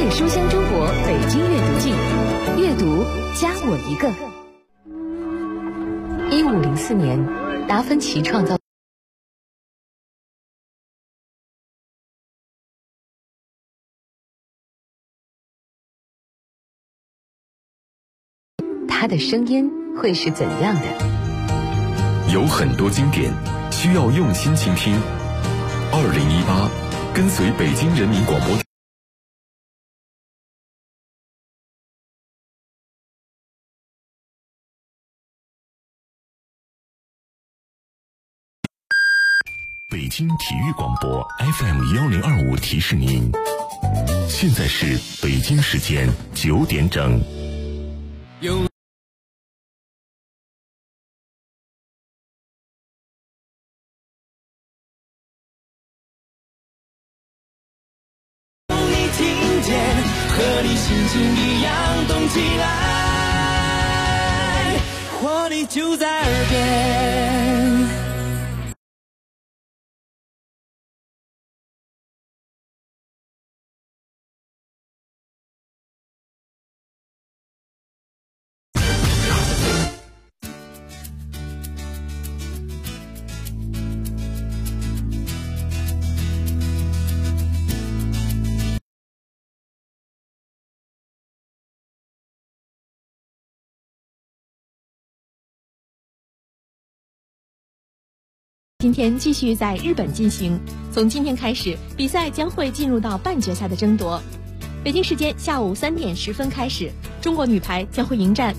夜书香中国北京阅读季，阅读加我一个。1504年，达芬奇创造他的声音会是怎样的？ 有很多经典需要用心倾听。2018，跟随北京人民广播北京体育广播 FM1025提示您，现在是北京时间9点整。 和你心情一样动起来，活力就在耳边。 今天继续在日本进行，从今天开始，比赛将会进入到半决赛的争夺。北京时间下午3点10分开始，中国女排将会迎战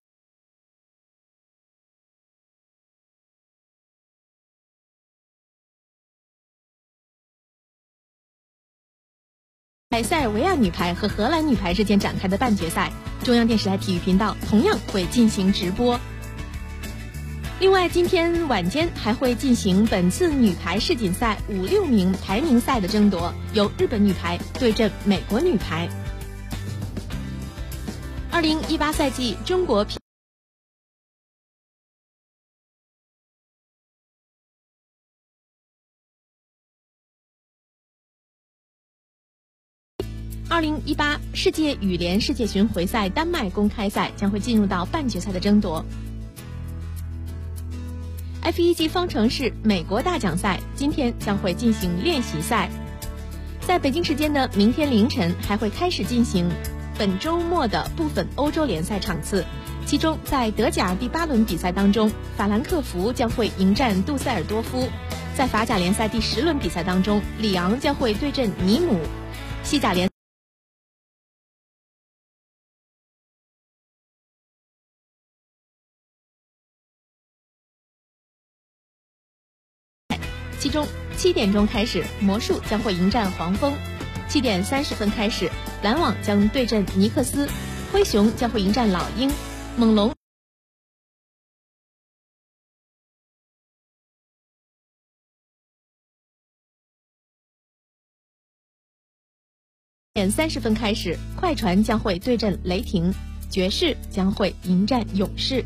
塞尔维亚女排和荷兰女排之间展开的半决赛。中央电视台体育频道同样会进行直播。另外，今天晚间还会进行本次女排世锦赛5、6名排名赛的争夺，由日本女排对阵美国女排。2018赛季中国2018世界羽联世界巡回赛丹麦公开赛将会进入到半决赛的争夺。F1级方程式美国大奖赛今天将会进行练习赛，在北京时间的明天凌晨还会开始进行本周末的部分欧洲联赛场次。其中在德甲第8轮比赛当中，法兰克福将会迎战杜塞尔多夫；在法甲联赛第10轮比赛当中，里昂将会对阵尼姆；西甲联其中7点钟开始，魔术将会迎战黄蜂；7点30分开始，篮网将对阵尼克斯；灰熊将会迎战老鹰；猛龙点30分开始，快船将会对阵雷霆；爵士将会迎战勇士。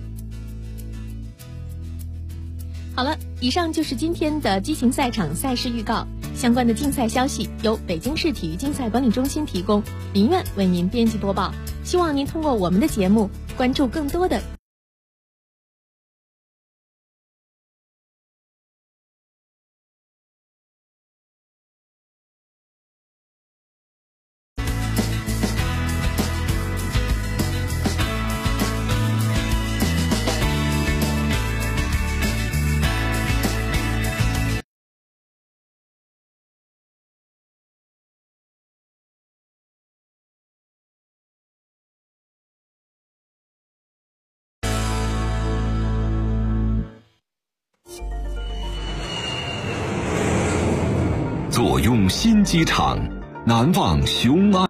好了，以上就是今天的激情赛场赛事预告。相关的竞赛消息由北京市体育竞赛管理中心提供，林苑为您编辑播报。希望您通过我们的节目关注更多的左用新机场，难忘雄安。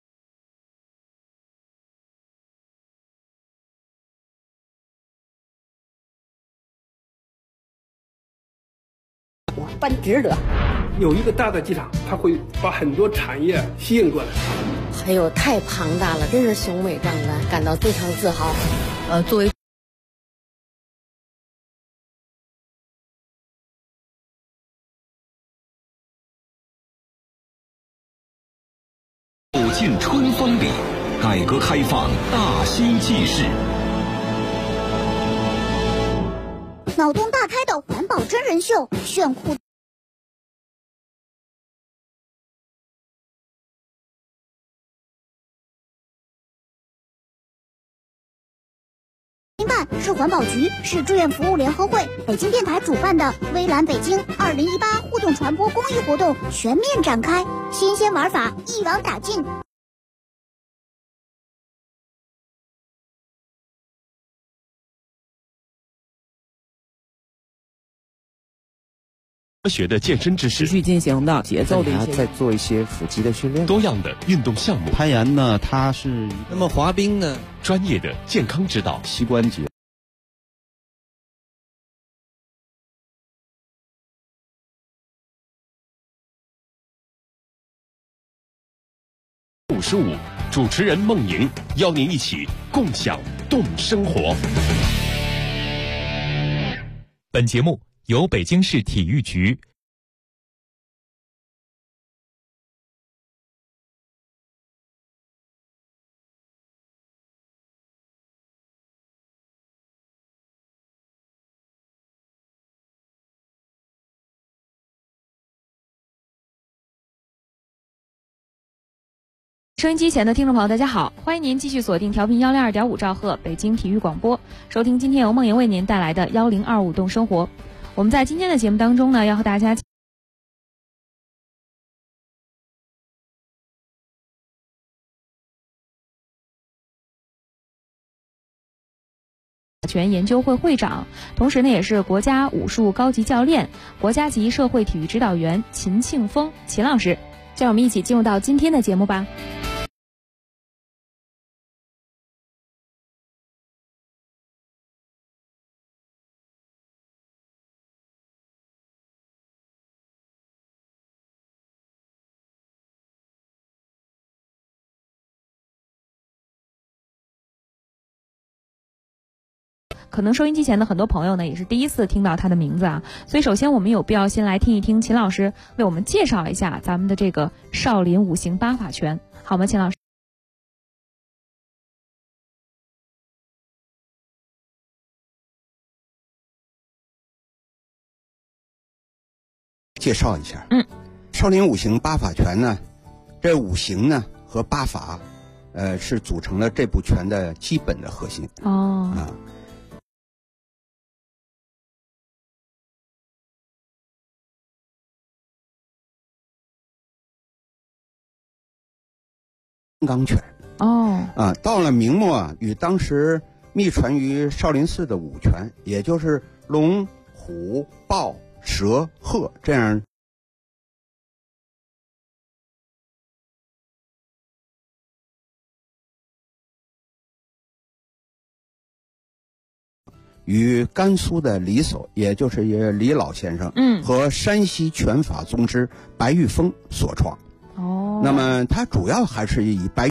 办值得。 有一个大的机场，它会把很多产业吸引过来。 哎呦，太庞大了，真是雄伟壮观，感到非常自豪。作为尽春风里，改革开放大兴纪事。 脑洞大开的环保真人秀，炫酷办市环保局、市志愿服务联合会、北京电台主办的微蓝北京2018互动传播公益活动全面展开，新鲜玩法一网打尽。 科学的健身知识， 持续进行的节奏的一些，再做一些腹肌的训练， 多样的运动项目。 攀岩呢，它是那么滑冰呢， 专业的健康指导， 膝关节。 55，主持人孟莹邀您一起共享动生活。 本节目由北京市体育局、 收音机前的听众朋友，大家好，欢迎您继续锁定调频102.5兆赫北京体育广播，收听今天由梦莹为您带来的1025动生活。我们在今天的节目当中呢，要和大家权研究会会长，同时呢也是国家武术高级教练、国家级社会体育指导员秦庆峰秦老师。就让我们一起进入到今天的节目吧。可能收音机前的很多朋友呢也是第一次听到他的名字啊，所以首先我们有必要先来听一听秦老师为我们介绍一下咱们的这个少林五行八法拳，好吗？秦老师。 介绍一下，少林五行八法拳呢，这五行呢和八法，是组成了这部拳的基本的核心。钢拳到了明末啊，与当时秘传于少林寺的五拳，也就是龙、虎、豹、蛇、鹤这样与甘肃的李叟，也就是李老先生，和山西拳法宗师白玉峰所创。那么它主要还是以白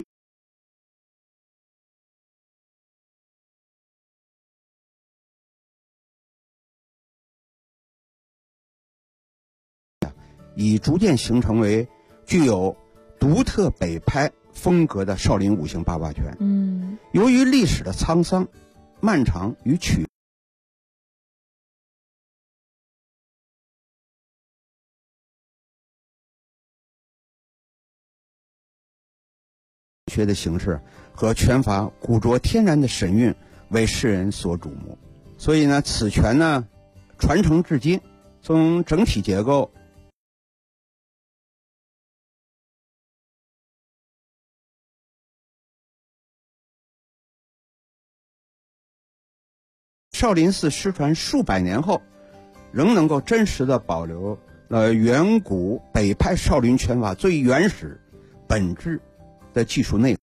已逐渐形成为具有独特北派风格的少林五行八法拳。由于历史的沧桑、漫长与曲学的形式和拳法古拙天然的神韵为世人所瞩目，所以呢，此拳呢传承至今，从整体结构、少林寺失传数百年后，仍能够真实的保留了远古北派少林拳法最原始、本质的技术内容。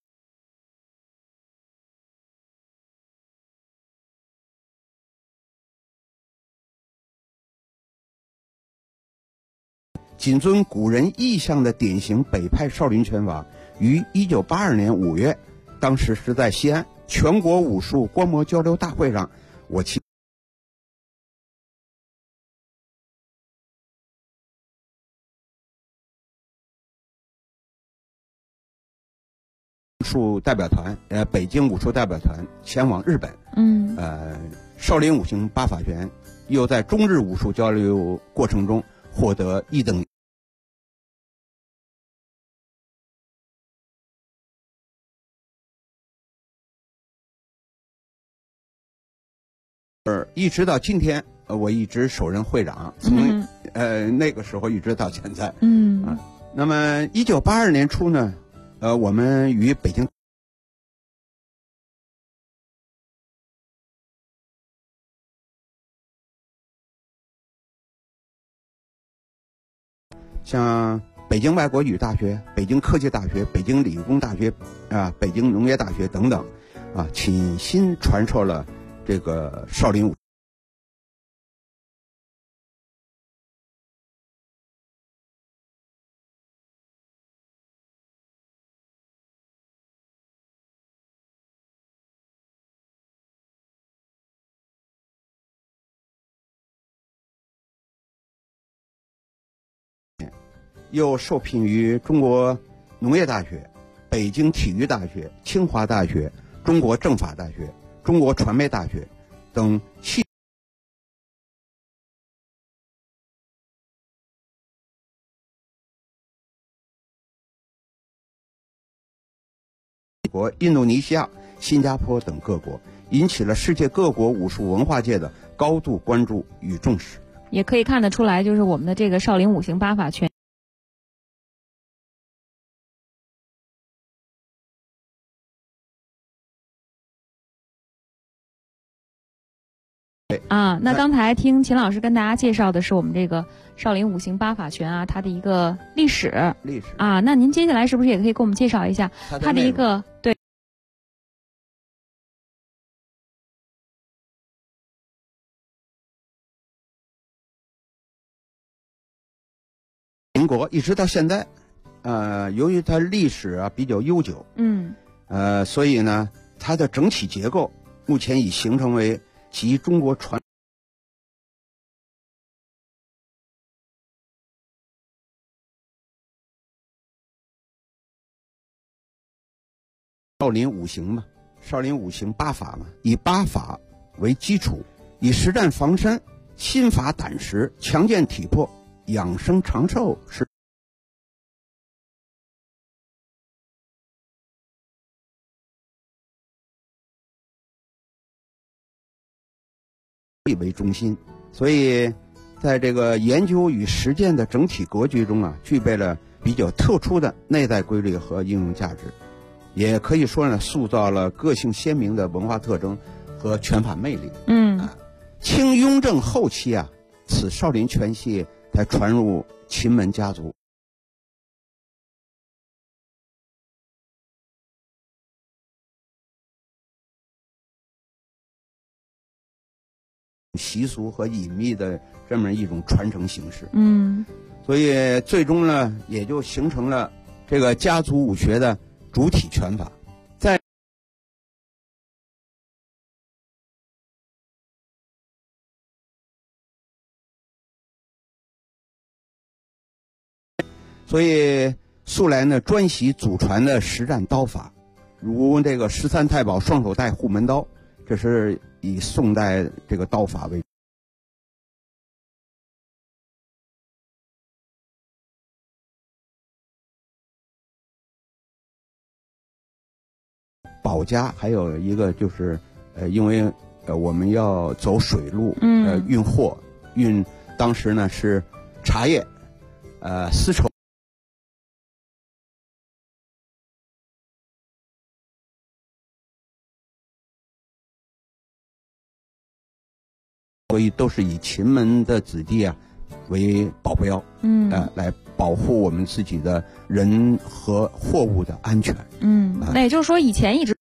谨遵古人意象的典型北派少林拳法，于1982年5月，当时是在西安全国武术观摩交流大会上，我术代表团，北京武术代表团前往日本。少林五行八法拳又在中日武术交流过程中获得1等。一直到今天，我一直首任会长，从那个时候一直到现在。那么1982年初呢，我们与北京像北京外国语大学、北京科技大学、北京理工大学北京农业大学等等倾心传授了这个少林武。又受聘于中国农业大学、北京体育大学、清华大学、中国政法大学、中国传媒大学等美国、印度尼西亚、新加坡等各国，引起了世界各国武术文化界的高度关注与重视。 也可以看得出来，就是我们的这个少林五行八法拳。那刚才听秦老师跟大家介绍的是我们这个少林五行八法拳它的一个历史那您接下来是不是也可以给我们介绍一下它的一个对民国一直到现在，由于它历史比较悠久，所以呢，它的整体结构目前已形成为集中国传少林五行嘛，少林五行八法嘛，以八法为基础，以实战防身、心法胆识、强健体魄、养生长寿是为中心，所以在这个研究与实践的整体格局中具备了比较特殊的内在规律和应用价值，也可以说呢，塑造了个性鲜明的文化特征和拳法魅力。清雍正后期此少林拳系才传入秦门家族。习俗和隐秘的这么一种传承形式，所以最终呢，也就形成了这个家族武学的主体拳法。在所以素来呢，专习祖传的实战刀法，如这个13太保双手带护门刀，这是以宋代这个刀法为主。保家还有一个就是因为我们要走水路，运货，当时呢是茶叶，丝绸。所以都是以秦门的子弟为保镖，来保护我们自己的人和货物的安全。 那也就是说，以前一直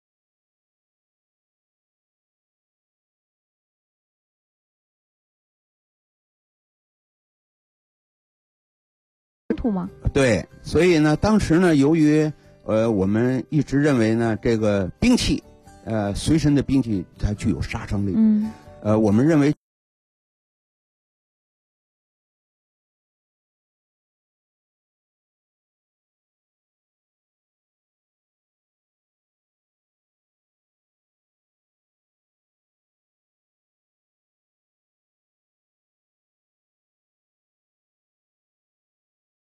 突吗？ 对，所以呢，当时呢，由于我们一直认为呢，这个兵器，随身的兵器它具有杀伤力。我们认为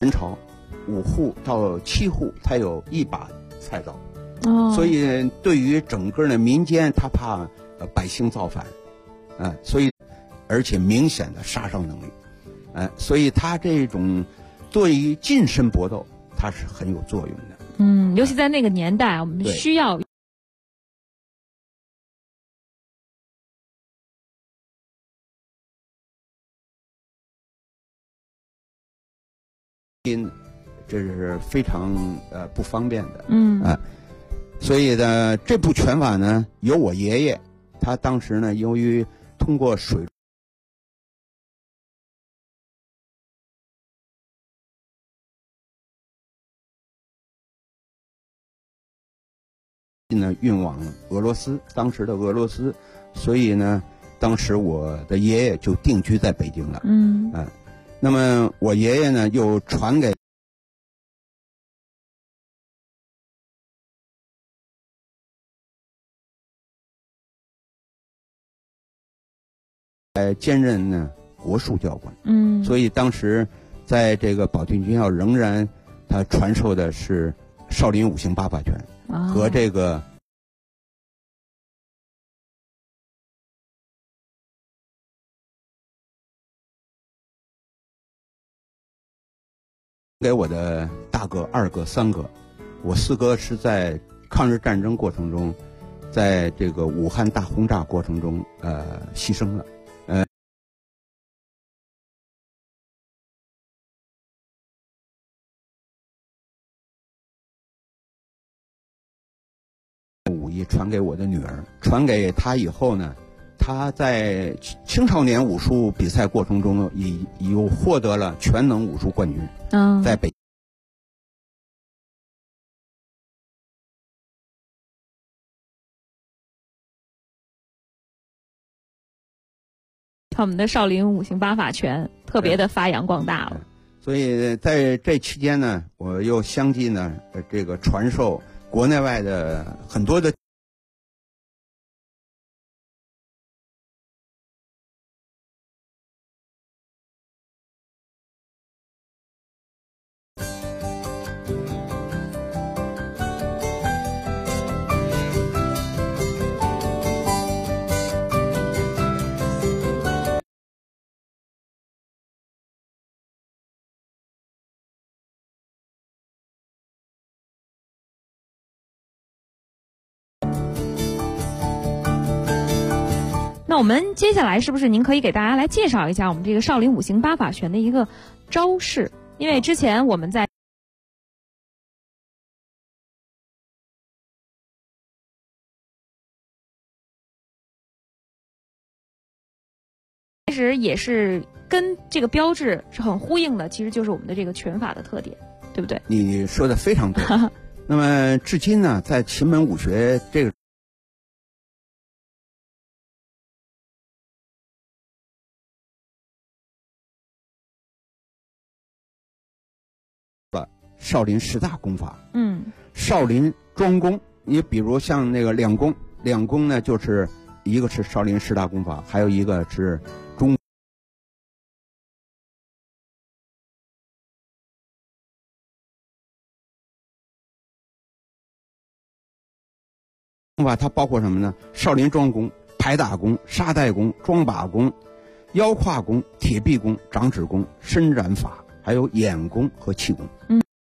元朝5户到7户，他有1把菜刀。所以对于整个的民间，他怕百姓造反，所以而且明显的杀伤能力，所以他这种对于近身搏斗，它是很有作用的。 尤其在那个年代，我们需要。 这是非常不方便的，所以呢，这部拳法呢，由我爷爷，他当时呢，由于通过水呢运往俄罗斯，当时的俄罗斯，所以呢，当时我的爷爷就定居在北京了。那么我爷爷呢，又传给兼任呢国术教官。所以当时在这个保定军校仍然他传授的是少林五行8法拳和这个给我的大哥、二哥、三哥。我4哥是在抗日战争过程中，在这个武汉大轰炸过程中牺牲了。武艺传给我的女儿，传给她以后呢，她在青少年武术比赛过程中又获得了全能武术冠军。在北我们的少林五行8法拳特别的发扬光大了。 所以在这期间呢，我又相继呢这个传授国内外的很多的那我们接下来是不是您可以给大家来介绍一下我们这个少林五行8法拳的一个招式？因为之前我们在其实也是跟这个标志是很呼应的，其实就是我们的这个拳法的特点，对不对？ 你说的非常对。那么至今呢，在秦门武学这个少林10大功法，少林庄功，你比如像那个两功呢，就是一个是少林10大功法，还有一个是中功法，它包括什么呢？少林庄功、排打功、沙袋功、桩把功、腰胯功、铁臂功、掌指功、伸展法，还有眼功和气功。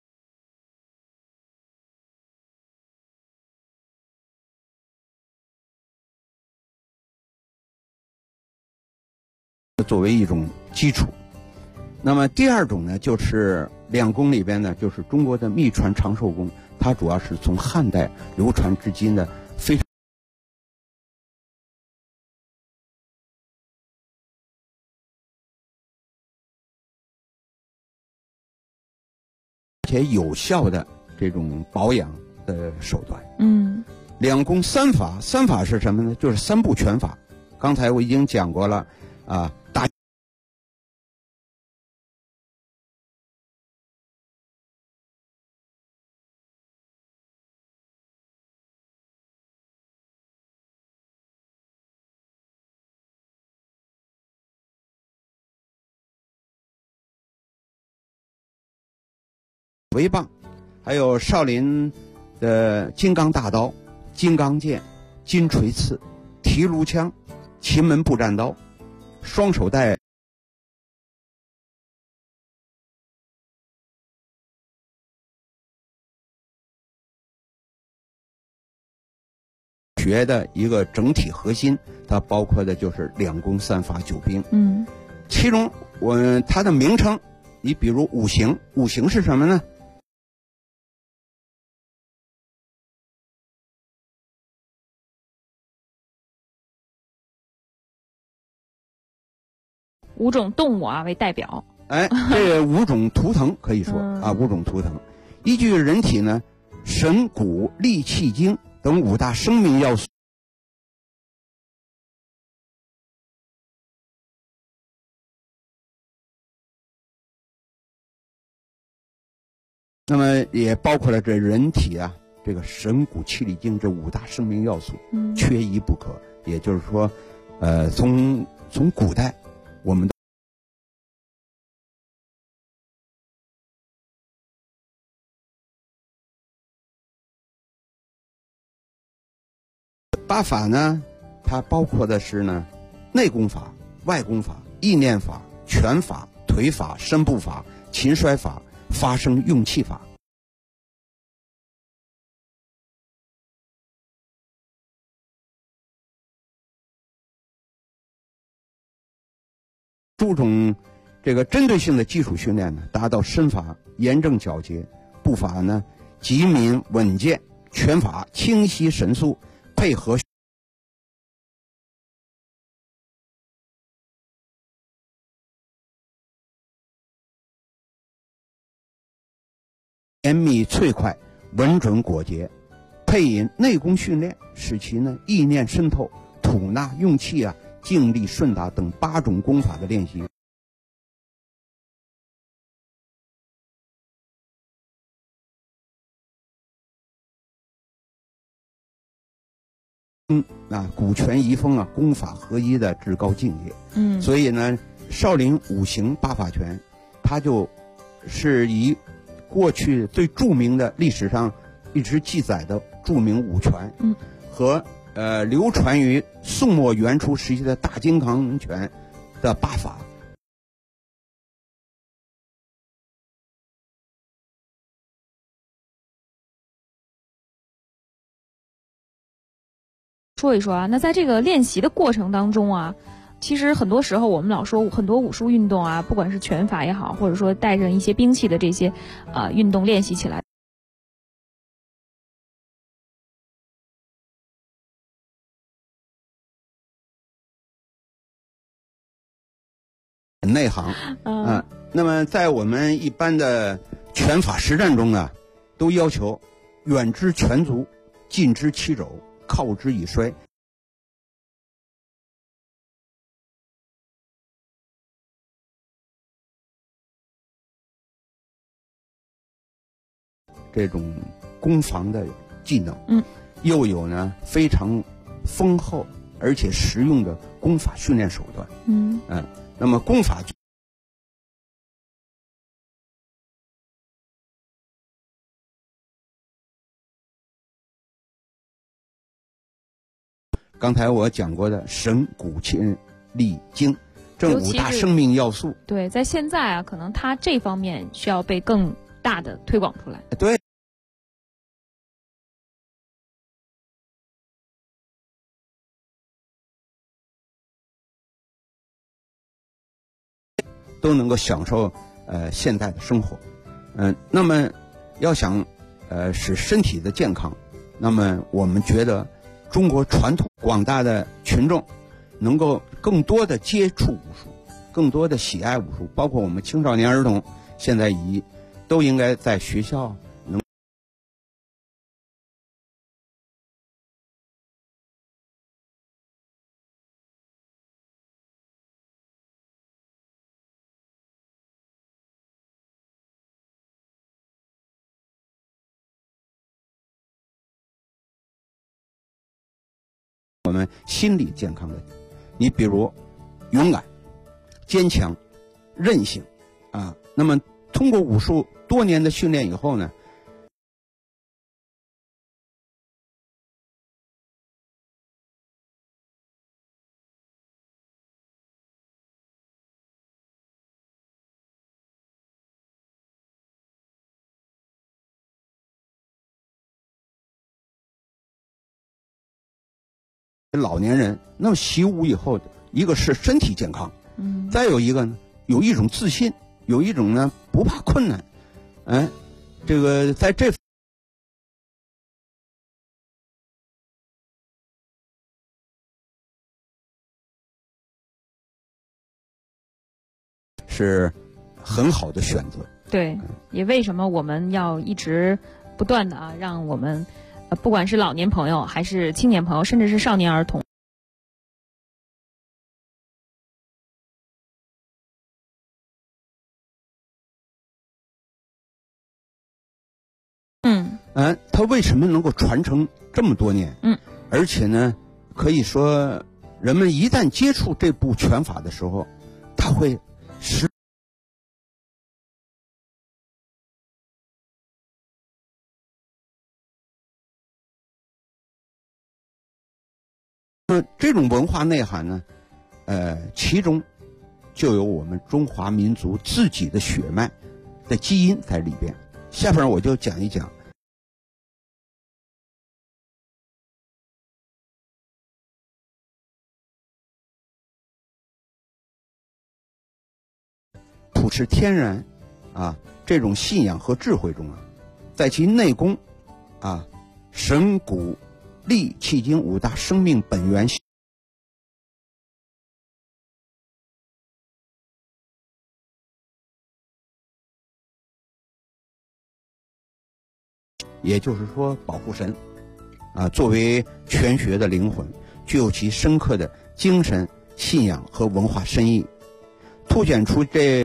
作为一种基础。那么第二种呢，就是两功里边呢，就是中国的秘传长寿功，它主要是从汉代流传至今的非常且有效的这种保养的手段。两功3法，3法是什么呢？就是3部拳法。刚才我已经讲过了啊。 威棒，还有少林的金刚大刀、金刚剑、金锤刺、提炉枪、秦门步战刀、双手带学的一个整体核心，它包括的就是2功3法9兵。其中它的名称，你比如五行，五行是什么呢？ 5种动物啊为代表。 这5种图腾可以说5种图腾，依据人体呢神骨力气精等5大生命要素。那么也包括了这人体啊，这个神骨气力精这5大生命要素，缺一不可。也就是说，从古代我们8法呢，它包括的是呢内功法、外功法、意念法、拳法、腿法、身步法、擒摔法、发声用气法。注重这个针对性的基础训练呢，达到身法严正矫捷，步法呢急敏稳健，拳法清晰神速，配合严密脆快，稳准果决，配以内功训练，使其呢意念渗透，吐纳用气啊，静力顺达等8种功法的练习。古拳移风啊，功法合一的至高境界。所以呢，少林5行8法拳，它就是以过去最著名的历史上一直记载的著名5拳，和流传于宋末元初时期的大金刚拳的8法。 说一说啊，那在这个练习的过程当中啊，其实很多时候我们老说很多武术运动啊，不管是拳法也好，或者说带着一些兵器的这些运动练习起来， 内行那么在我们一般的拳法实战中啊，都要求远之拳足，近之七肘，靠之以摔。这种攻防的技能，又有呢非常丰厚而且实用的功法训练手段。那么功法刚才我讲过的神骨气力精这5大生命要素， 对，在现在啊，可能它这方面需要被更大的推广出来。 对，都能够享受现代的生活。那么要想使身体的健康，那么我们觉得中国传统广大的群众能够更多的接触武术，更多的喜爱武术，包括我们青少年儿童，现在都应该在学校能我们心理健康的，你比如勇敢、坚强、韧性啊，那么通过武术多年的训练以后呢，老年人那么习武以后，一个是身体健康，再有一个呢，有一种自信，有一种呢不怕困难，这个在这是很好的选择。 对，也为什么我们要一直不断的让我们不管是老年朋友还是青年朋友，甚至是少年儿童， 他为什么能够传承这么多年？而且呢，可以说人们一旦接触这部拳法的时候，他会使这种文化内涵呢，其中就有我们中华民族自己的血脉的基因在里边。下边我就讲一讲朴实天然这种信仰和智慧中在其内功神骨力气经五大生命本源，也就是说保护神作为拳学的灵魂，具有其深刻的精神信仰和文化深意，凸显出这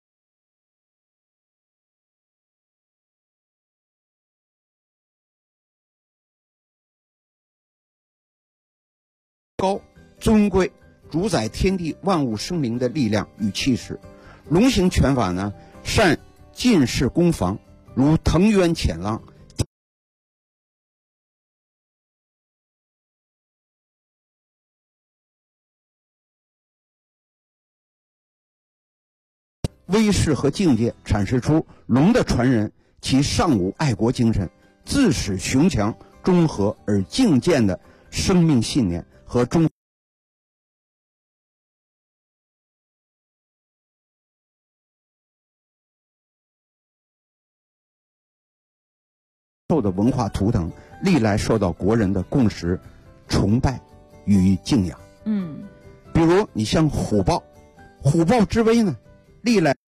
高尊贵主宰天地万物生灵的力量与气势。龙形拳法呢，善进式攻防，如腾渊潜浪，威势和境界阐释出龙的传人其尚武爱国精神，自始雄强中和而敬健的生命信念和中受的文化图腾，历来受到国人的共识、崇拜与敬仰。比如你像虎豹，虎豹之威呢，历来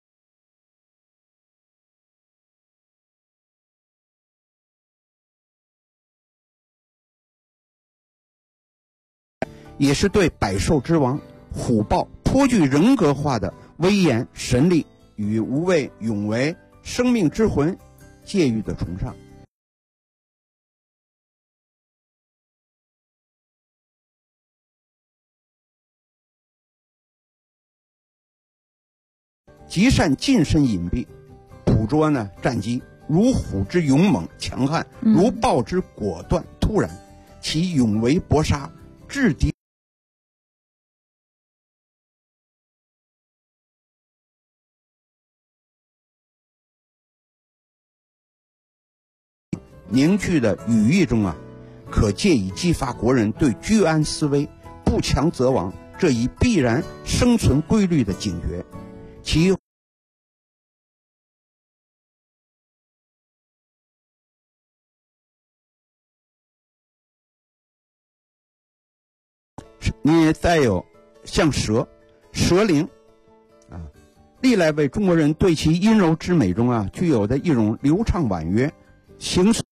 也是对百兽之王虎豹颇具人格化的威严、神力与无畏、勇为、生命之魂介于的崇尚。极善近身隐蔽，捕捉呢战机，如虎之勇猛强悍，如豹之果断突然，其勇为搏杀，制敌凝聚的语义中可借以激发国人对居安思危、不强则亡这一必然生存规律的警觉。其你再有像蛇灵历来为中国人对其阴柔之美中具有的一种流畅婉约形式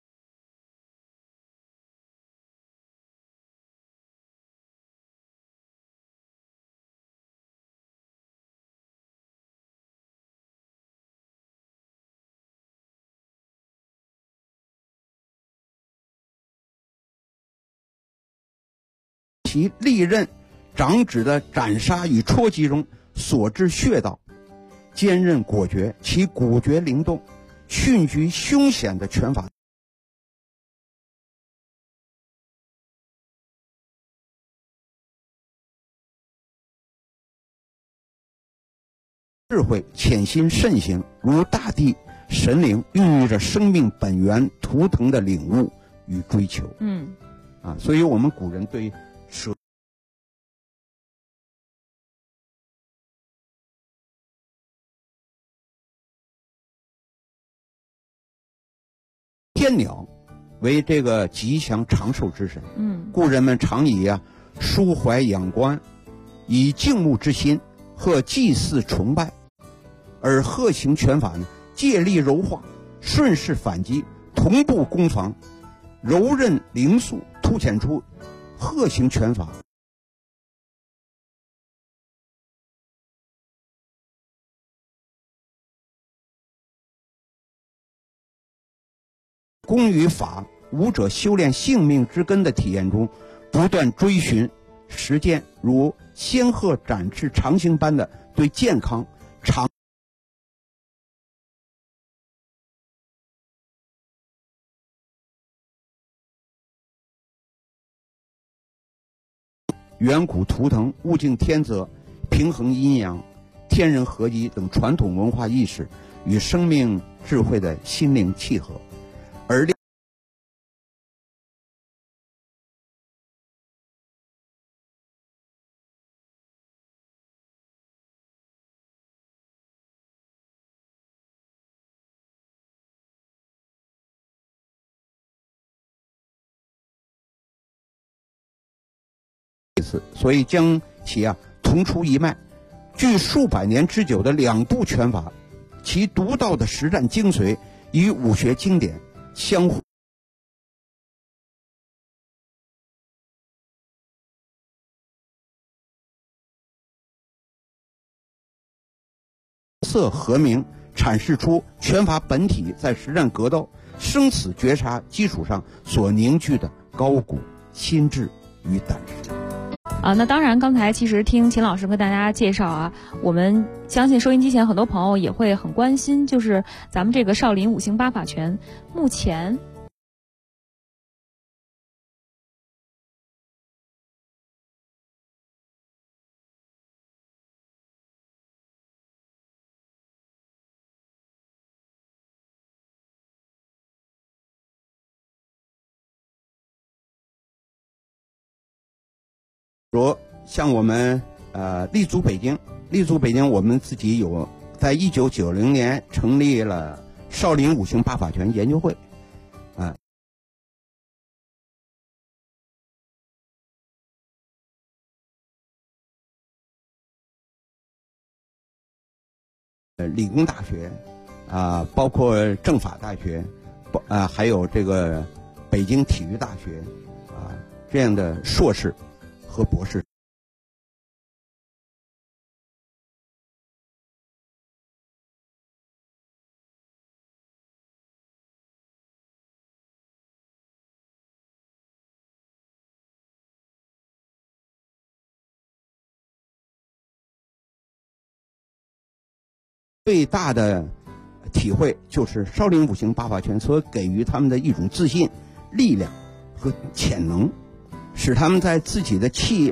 其利刃、掌指的斩杀与戳击中所致穴道， 坚韧果决，其骨节灵动，迅疾凶险的拳法智慧潜心慎行，如大地神灵，孕育着生命本源图腾的领悟与追求。所以我们古人对蛇天鸟为这个吉祥长寿之神。故人们常以抒怀仰观，以敬慕之心和祭祀崇拜。而鹤形拳法呢，借力柔化，顺势反击，同步攻防，柔韧灵速，凸显出鹤形拳法功与法武者修炼性命之根的体验中，不断追寻实践，如仙鹤展翅长行般的对健康长远古图腾、物竞天择、平衡阴阳、天人合一等传统文化意识与生命智慧的心灵契合，而所以将其同出一脉，据数百年之久的两部拳法，其独到的实战精髓与武学经典相互色和鸣，阐释出拳法本体在实战格斗、生死绝杀基础上所凝聚的高古心智与胆识。 那当然，刚才其实听秦老师跟大家介绍我们相信收音机前很多朋友也会很关心，就是咱们这个少林五行八法拳目前像我们立足北京，我们自己有在1990年成立了少林五行八法拳研究会，理工大学包括政法大学还有这个北京体育大学这样的硕士和博士。最大的体会就是少林五行八法拳所给予他们的一种自信、力量和潜能，使他们在自己的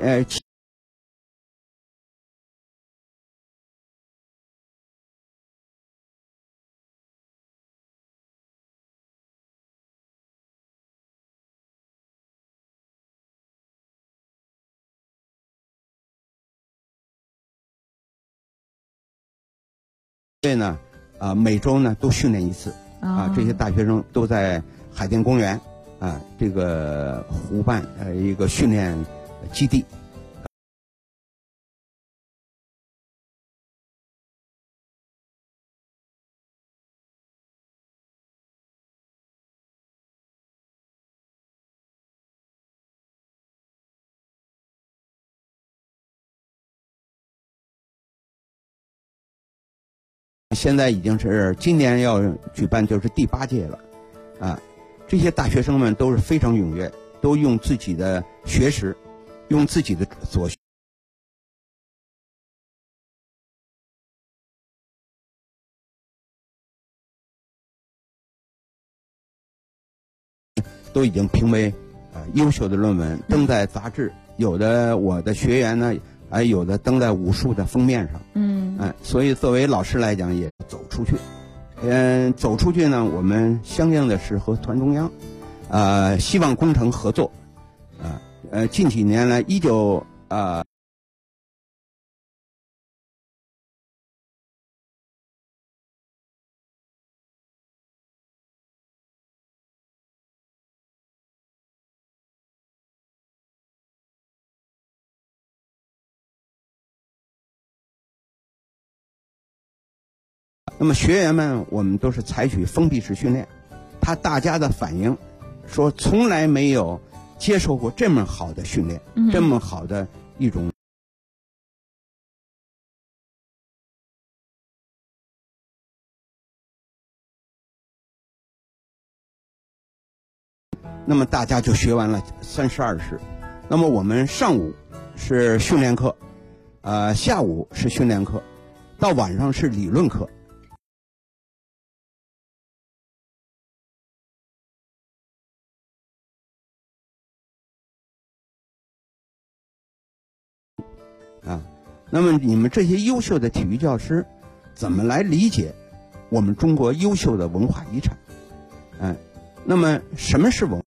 所以呢，每周呢都训练一次这些大学生都在海淀公园这个湖畔一个训练基地。现在已经是今年要举办就是第8届了这些大学生们都是非常踊跃，都用自己的学识，用自己的所学都已经评为优秀的论文，登在杂志。有的我的学员呢，有的登在武术的封面上。所以作为老师来讲，也走出去。走出去呢，我们相应的是和团中央，希望工程合作。近几年来，那么学员们，我们都是采取封闭式训练，大家的反应说从来没有接受过这么好的训练，这么好的一种。那么大家就学完了32式。那么我们上午是训练课，下午是训练课，到晚上是理论课。那么你们这些优秀的体育教师，怎么来理解我们中国优秀的文化遗产？那么什么是文化？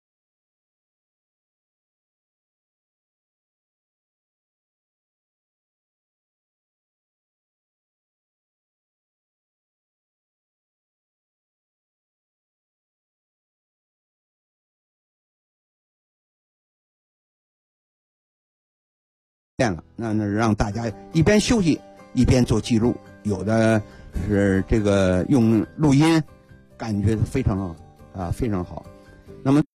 了，那让大家一边休息一边做记录，有的是这个用录音，感觉非常非常好。那么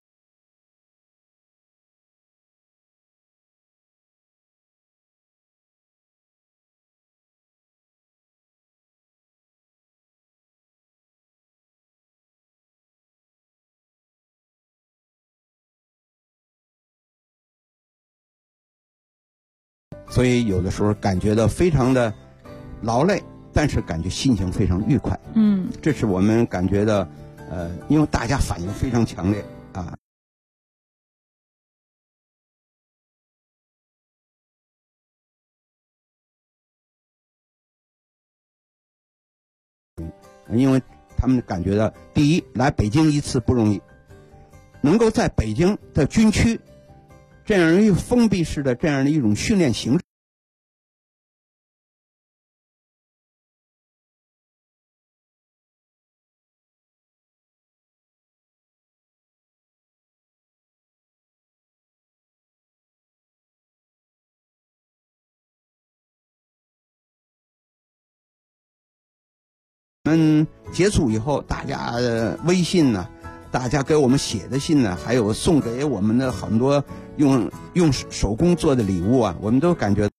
所以有的时候感觉到非常的劳累，但是感觉心情非常愉快。这是我们感觉到，因为大家反应非常强烈啊。因为他们感觉到，第一，来北京一次不容易，能够在北京的军区这样一个封闭式的这样的一种训练形式，我们结束以后，大家的微信呢，大家给我们写的信呢，还有送给我们的很多用手工做的礼物啊，我们都感觉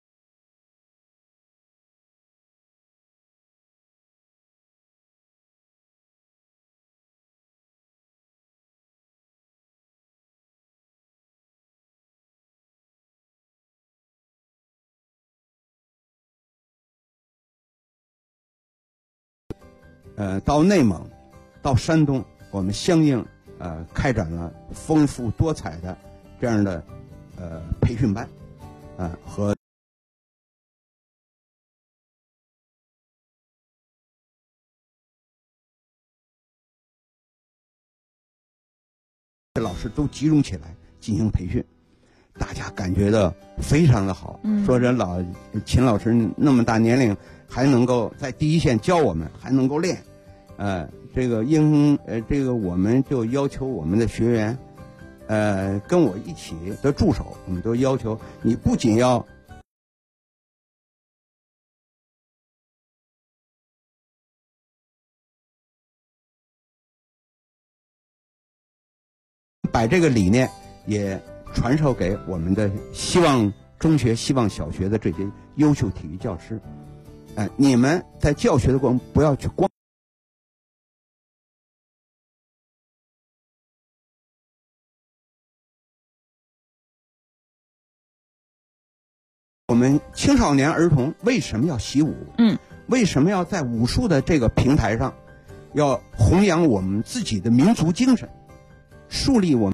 到内蒙，到山东，我们相应开展了丰富多彩的这样的培训班，和老师都集中起来进行培训，大家感觉到非常的好。说这秦老师那么大年龄还能够在第一线教我们，还能够练。这个我们就要求我们的学员，跟我一起的助手，我们都要求你不仅要把这个理念也传授给我们的希望中学、希望小学的这些优秀体育教师。你们在教学的过程不要去光。我们青少年儿童为什么要习武？为什么要在武术的这个平台上，要弘扬我们自己的民族精神？ 树立我们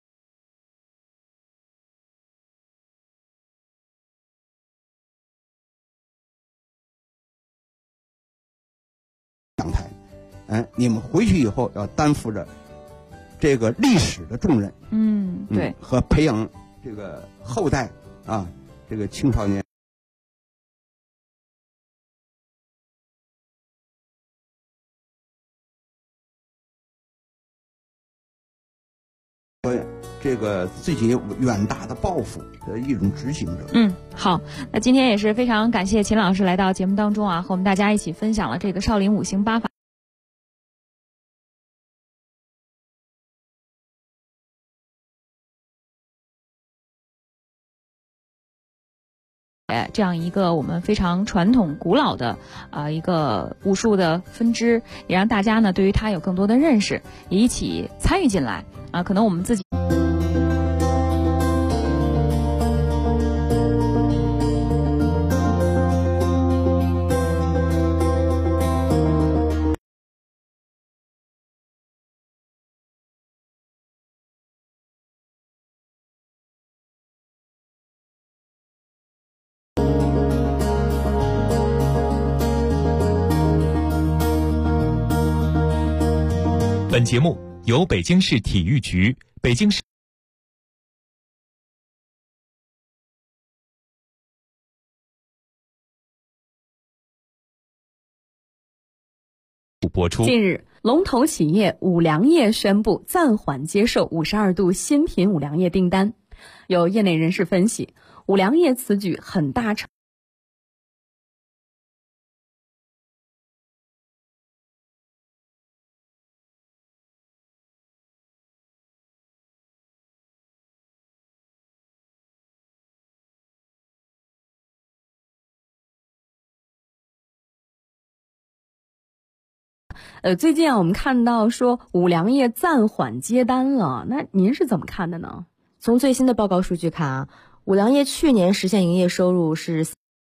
阳台。你们回去以后要担负着这个历史的重任。 对， 和培养这个后代啊，这个青少年。这个自己远大的抱负的一种执行者。 好，那今天也是非常感谢秦老师来到节目当中啊，和我们大家一起分享了这个少林五行八法。这样一个我们非常传统古老的一个武术的分支，也让大家呢对于它有更多的认识，也一起参与进来啊。可能我们自己。 本节目由北京市体育局、北京市播出。 近日，龙头企业五粮液宣布暂缓接受52度新品五粮液订单。有业内人士分析，五粮液此举很大程最近我们看到说五粮液暂缓接单了，那您是怎么看的呢？ 从最新的报告数据看啊，五粮液去年实现营业收入是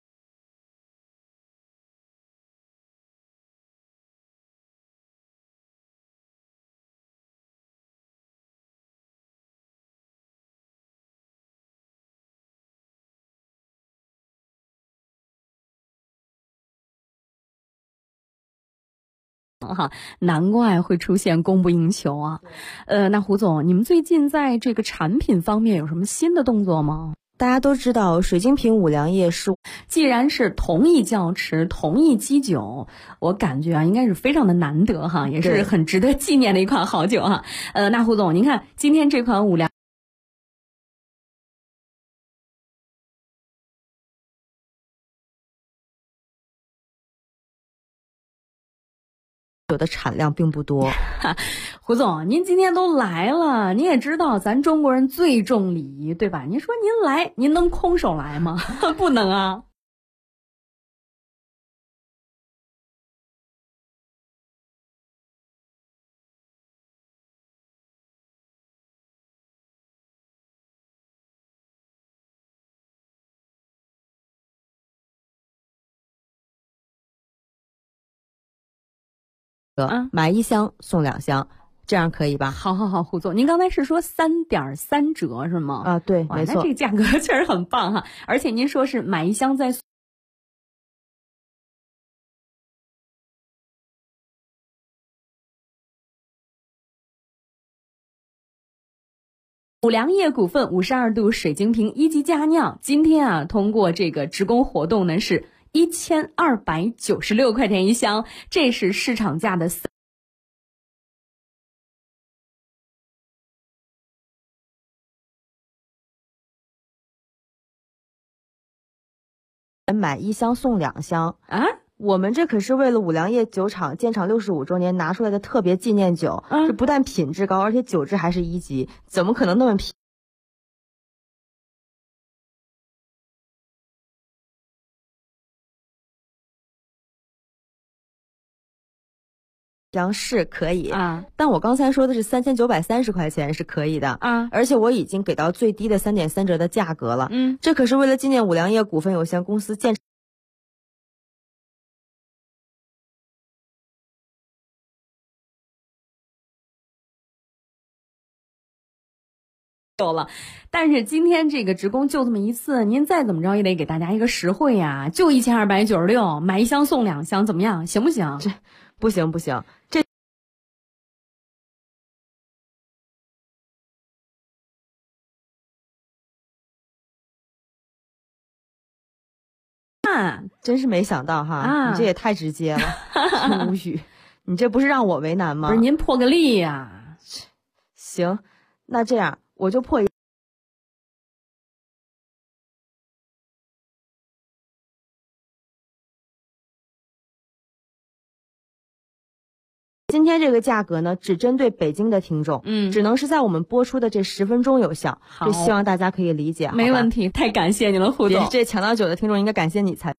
难怪会出现供不应求啊。那胡总，你们最近在这个产品方面有什么新的动作吗？ 大家都知道，水晶瓶五粮液是， 既然是同一窖池、同一基酒，我感觉啊，应该是非常的难得哈，也是很值得纪念的一款好酒哈。那胡总，您看今天这款五粮酒的产量并不多。 胡总，您今天都来了，您也知道咱中国人最重礼仪，对吧？您说您来，您能空手来吗？不能啊。 买1箱送2箱，这样可以吧？ 好，胡总，您刚才是说3.3折是吗？ 啊，对，没错， 那这个价格确实很棒哈，而且您说是买1箱再送。五粮液股份52度水晶瓶1级佳酿，今天啊通过这个职工活动呢是1296块钱1箱，这是市场价的买1箱送2箱啊！ 我们这可是为了五粮液酒厂建厂65周年拿出来的特别纪念酒，这不但品质高，而且酒质还是1级，怎么可能那么便宜？是可以啊， 但我刚才说的是3930块钱是可以的啊， 而且我已经给到最低的3.3折的价格了。这可是为了纪念五粮液股份有限公司建厂。 有了。但是今天这个职工就这么一次，您再怎么着也得给大家一个实惠呀，就1296，买1箱送2箱，怎么样？行不行？ 这不行，这。真是没想到哈，你这也太直接了，无语。你这不是让我为难吗？ 不是您破个例呀。 行，那这样我就破一。今天这个价格呢，只针对北京的听众，只能是在我们播出的这10分钟有效。这希望大家可以理解。 没问题，太感谢你了，胡总。 这抢到9的听众应该感谢你才。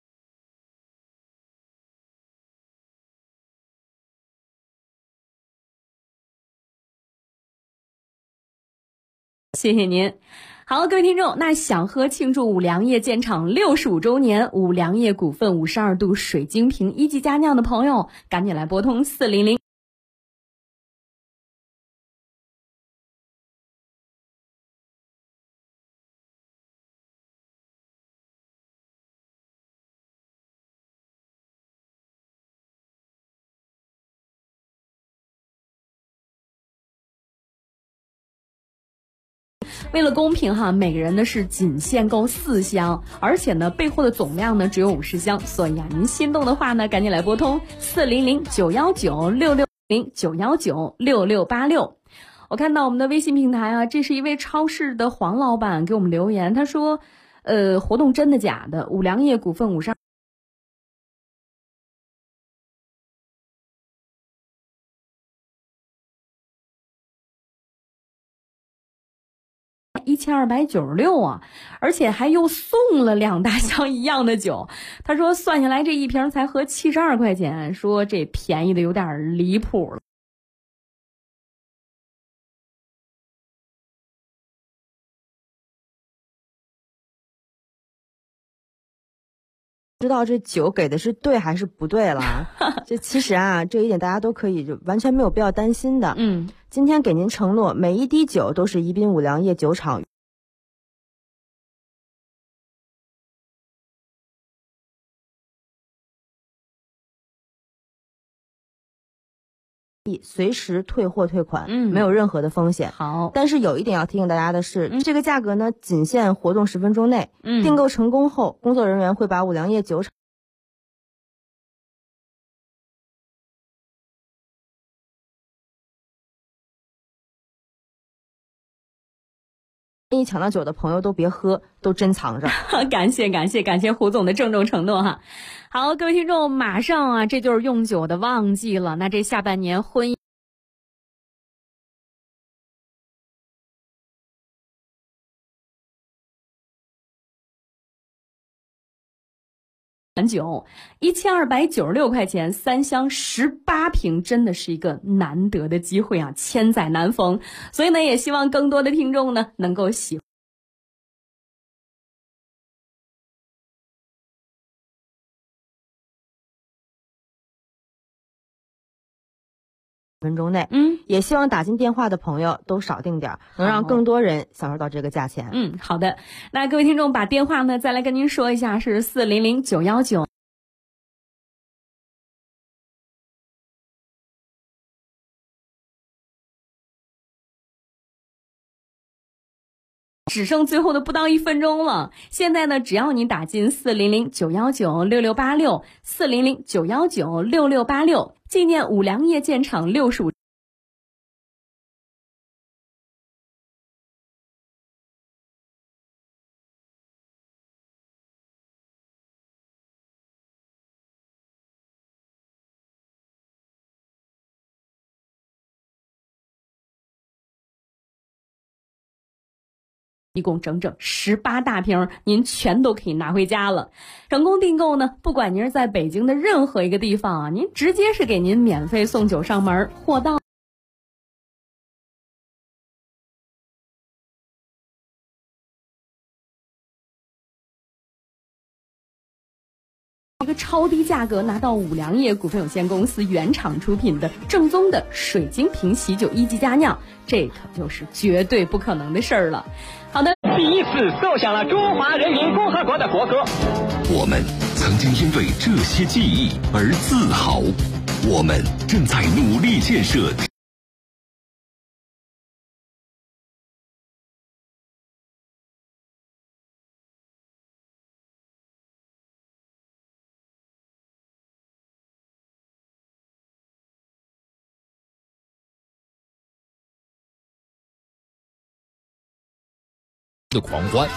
谢谢您。好，各位听众，那想喝庆祝五粮液建厂65周年五粮液股份52度水晶瓶1级佳酿的朋友，赶紧来拨通400。为了公平哈，每个人呢是仅限购4箱，而且呢备货的总量呢只有50箱，所以啊，您心动的话呢，赶紧来拨通400-919-6660-919-6686。我看到我们的微信平台啊，这是一位超市的黄老板给我们留言，他说，活动真的假的？五粮液股份52。1296啊，而且还又送了2大箱一样的酒。他说算下来这一瓶才合72块钱，说这便宜的有点离谱了。 知道这酒给的是对还是不对了？这其实啊，这一点大家都可以就完全没有必要担心的。今天给您承诺，每一滴酒都是宜宾五粮液酒厂随时退货退款，没有任何的风险。 好， 但是有一点要提醒大家的是，这个价格呢仅限活动10分钟内。订购成功后，工作人员会把五粮液酒厂一抢到酒的朋友都别喝，都珍藏着。 感谢胡总的郑重承诺哈。好，各位听众，马上啊，这就是用酒的旺季了。那这下半年婚姻酒1296块钱3箱18瓶，真的是一个难得的机会啊，千载难逢。所以呢，也希望更多的听众呢能够喜欢。 分钟内，也希望打进电话的朋友都少订点，能让更多人享受到这个价钱。 好的，那各位听众把电话呢再来跟您说一下，是400-919。只剩最后的不到1分钟了，现在呢，只要你打进400-919-6686 400-919-6686，纪念五粮液建厂65。一共整整18大瓶，您全都可以拿回家了。成功订购呢，不管您是在北京的任何一个地方啊，您直接是给您免费送酒上门，货到。一个超超低价格拿到五粮液股份有限公司原厂出品的正宗的水晶瓶喜酒1级佳酿，这可就是绝对不可能的事儿了。好的， 第一次奏响了中华人民共和国的国歌。 我们曾经因为这些记忆而自豪，我们正在努力建设的狂欢。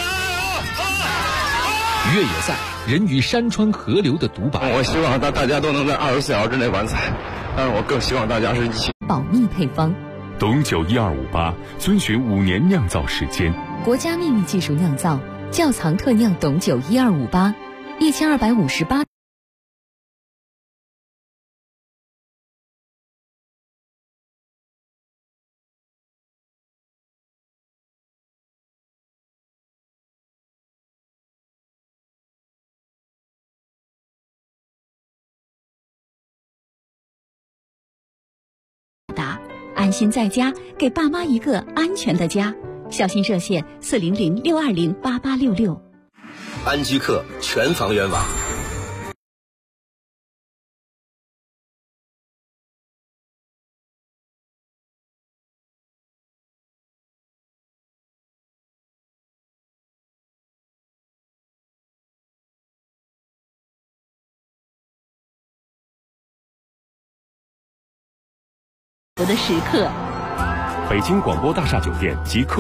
越野赛，人与山川河流的独白。 我希望大家都能在24小时之内完赛，但是我更希望大家是一起。 保密配方， 董酒1258，遵循5年酿造时间， 国家秘密技术酿造，窖藏特酿董酒1258，1258。 安心在家，给爸妈一个安全的家。孝心热线400-620-8866。 安居客全房源网。 的时刻， 北京广播大厦酒店及客